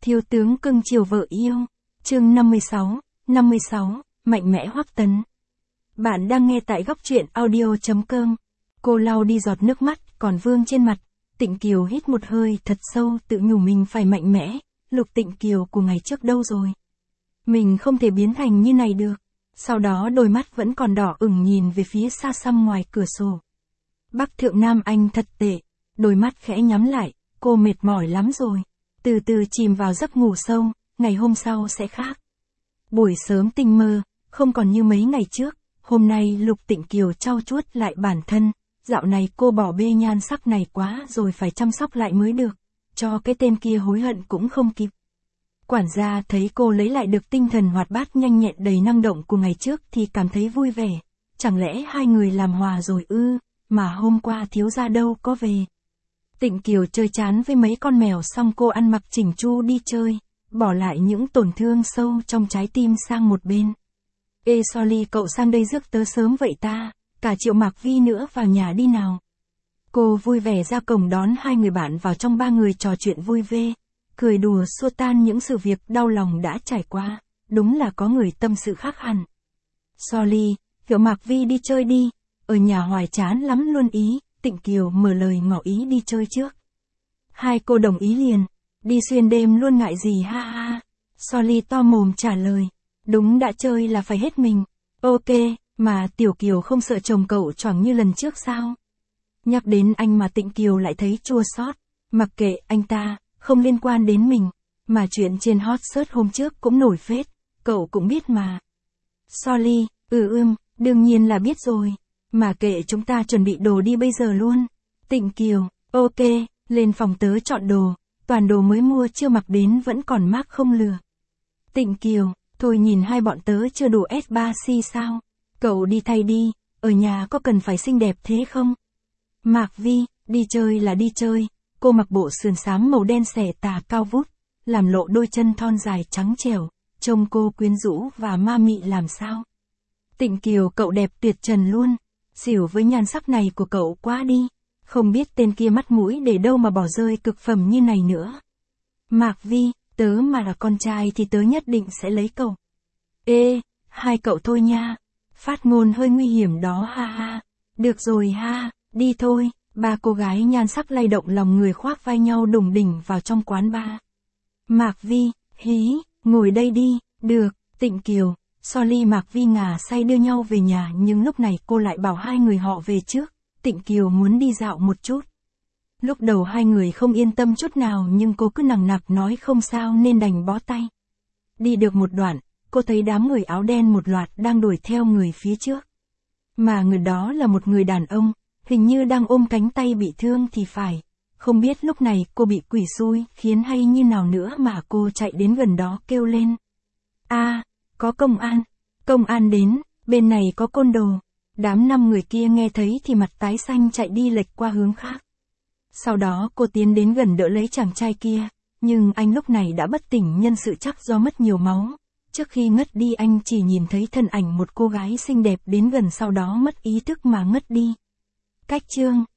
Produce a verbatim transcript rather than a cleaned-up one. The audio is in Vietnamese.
Thiếu tướng cưng chiều vợ yêu. Chương năm mươi sáu, năm mươi sáu, mạnh mẽ Hoắc Tấn. Bạn đang nghe tại góc truyện audio chấm com. Cô lau đi giọt nước mắt còn vương trên mặt. Tịnh Kiều hít một hơi thật sâu, tự nhủ mình phải mạnh mẽ. Lục Tịnh Kiều của ngày trước đâu rồi? Mình không thể biến thành như này được. Sau đó đôi mắt vẫn còn đỏ ửng nhìn về phía xa xăm ngoài cửa sổ. Bắc Thượng Nam Anh thật tệ. Đôi mắt khẽ nhắm lại, cô mệt mỏi lắm rồi. Từ từ chìm vào giấc ngủ sâu, ngày hôm sau sẽ khác. Buổi sớm tinh mơ, không còn như mấy ngày trước. Hôm nay Lục Tịnh Kiều trau chuốt lại bản thân. Dạo này cô bỏ bê nhan sắc này quá rồi, phải chăm sóc lại mới được. Cho cái tên kia hối hận cũng không kịp. Quản gia thấy cô lấy lại được tinh thần hoạt bát nhanh nhẹn đầy năng động của ngày trước thì cảm thấy vui vẻ. Chẳng lẽ hai người làm hòa rồi ư, mà hôm qua thiếu gia đâu có về. Tịnh Kiều chơi chán với mấy con mèo xong cô ăn mặc chỉnh chu đi chơi, bỏ lại những tổn thương sâu trong trái tim sang một bên. Ê Solly, cậu sang đây rước tớ sớm vậy ta, cả Triệu Mạc Vi nữa vào nhà đi nào. Cô vui vẻ ra cổng đón hai người bạn vào trong, ba người trò chuyện vui vẻ, cười đùa xua tan những sự việc đau lòng đã trải qua, đúng là có người tâm sự khác hẳn. Solly, Triệu Mạc Vi đi chơi đi, ở nhà hoài chán lắm luôn ý. Tịnh Kiều mở lời ngỏ ý đi chơi trước. Hai cô đồng ý liền, đi xuyên đêm luôn ngại gì ha ha. Solly to mồm trả lời, đúng đã chơi là phải hết mình. Ok, mà Tiểu Kiều không sợ chồng cậu choảng như lần trước sao? Nhắc đến anh mà Tịnh Kiều lại thấy chua xót. Mặc kệ anh ta, không liên quan đến mình. Mà chuyện trên hot search hôm trước cũng nổi phết, cậu cũng biết mà. Solly, ừ ưm, đương nhiên là biết rồi. Mà kệ, chúng ta chuẩn bị đồ đi bây giờ luôn. Tịnh Kiều, ok, lên phòng tớ chọn đồ, toàn đồ mới mua chưa mặc đến vẫn còn mác không lừa. Tịnh Kiều, thôi nhìn hai bọn tớ chưa đủ S ba C sao? Cậu đi thay đi, ở nhà có cần phải xinh đẹp thế không? Mạc Vi, đi chơi là đi chơi, cô mặc bộ sườn xám màu đen xẻ tà cao vút, làm lộ đôi chân thon dài trắng trẻo, trông cô quyến rũ và ma mị làm sao? Tịnh Kiều, cậu đẹp tuyệt trần luôn. Xỉu với nhan sắc này của cậu quá đi, không biết tên kia mắt mũi để đâu mà bỏ rơi cực phẩm như này nữa. Mạc Vi, tớ mà là con trai thì tớ nhất định sẽ lấy cậu. Ê, hai cậu thôi nha, phát ngôn hơi nguy hiểm đó ha ha. Được rồi ha, đi thôi. Ba cô gái nhan sắc lay động lòng người khoác vai nhau đùng đỉnh vào trong quán bar. Mạc Vi, hí, ngồi đây đi. Được. Tịnh Kiều, Solly, Mạc Vi ngà say đưa nhau về nhà, nhưng lúc này cô lại bảo hai người họ về trước. Tịnh Kiều muốn đi dạo một chút. Lúc đầu hai người không yên tâm chút nào, nhưng cô cứ nằng nặc nói không sao nên đành bó tay. Đi được một đoạn, cô thấy đám người áo đen một loạt đang đuổi theo người phía trước. Mà người đó là một người đàn ông, hình như đang ôm cánh tay bị thương thì phải. Không biết lúc này cô bị quỷ xui khiến hay như nào nữa mà cô chạy đến gần đó kêu lên. A, có công an, công an đến, bên này có côn đồ. Đám năm người kia nghe thấy thì mặt tái xanh chạy đi lệch qua hướng khác. Sau đó cô tiến đến gần đỡ lấy chàng trai kia, nhưng anh lúc này đã bất tỉnh nhân sự chắc do mất nhiều máu. Trước khi ngất đi anh chỉ nhìn thấy thân ảnh một cô gái xinh đẹp đến gần, sau đó mất ý thức mà ngất đi. Cách chương